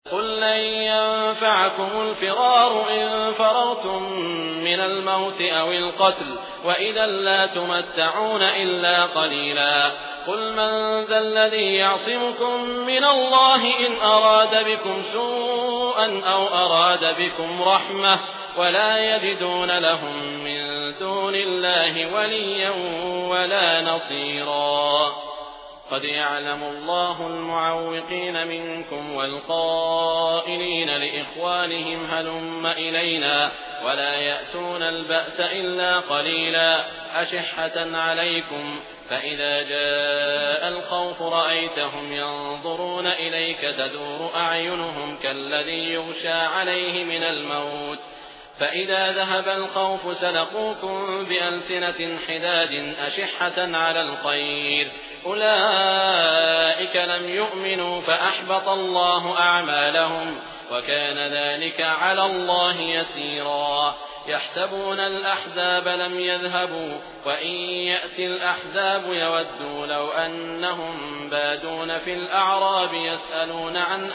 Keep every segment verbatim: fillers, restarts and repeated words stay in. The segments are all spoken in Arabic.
قل لن ينفعكم الفرار إن فررتم من الموت أو القتل وإذا لا تمتعون إلا قليلا. قل من ذا الذي يعصمكم من الله إن أراد بكم سوءا أو أراد بكم رحمة ولا يجدون لهم من دون الله وليا ولا نصيرا. قد يعلم الله المعوقين منكم والقائلين لإخوانهم هلم إلينا ولا يأتون البأس إلا قليلا أشحة عليكم فإذا جاء الخوف رأيتهم ينظرون إليك تدور أعينهم كالذي يغشى عليه من الموت فإذا ذهب الخوف سلقوكم بألسنة حداد أشحة على الخير أولئك لم يؤمنوا فأحبط الله أعمالهم وكان ذلك على الله يسيرا. يحسبون الأحزاب لم يذهبوا وإن يأتي الأحزاب يودوا لو أنهم بادون في الأعراب يسألون عن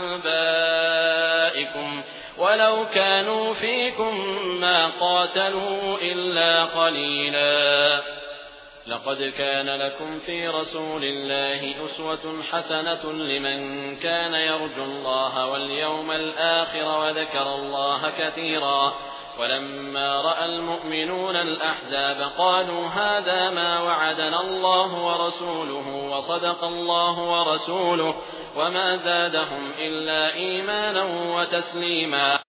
أنبائكم ولو كانوا فيكم ما قاتلوا إلا قليلا. لقد كان لكم في رسول الله أسوة حسنة لمن كان يرجو الله واليوم الآخر وذكر الله كثيرا. ولما رأى المؤمنون الأحزاب قالوا هذا ما وعدنا الله ورسوله وصدق الله ورسوله وما زادهم إلا إيمانا وتسليما.